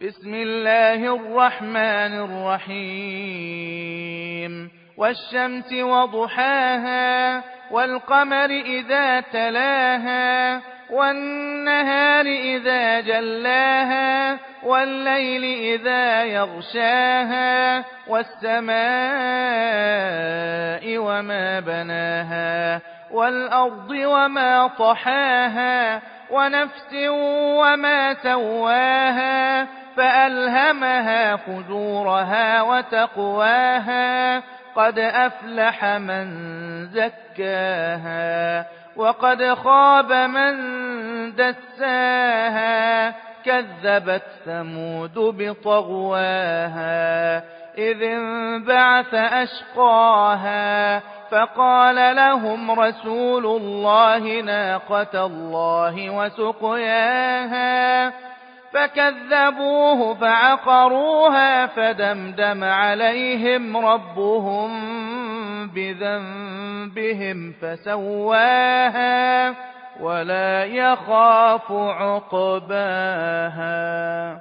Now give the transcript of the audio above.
بسم الله الرحمن الرحيم والشمس وضحاها والقمر إذا تلاها والنهار إذا جلاها والليل إذا يغشاها والسماء وما بناها والأرض وما طحاها ونفس وما سواها فألهمها فجورها وتقواها قد أفلح من زكاها وقد خاب من دساها كذبت ثمود بطغواها إذ انبعث أشقاها فقال لهم رسول الله ناقة الله وسقياها فكذبوه فعقروها فدمدم عليهم ربهم بذنبهم فسواها ولا يخاف عقباها.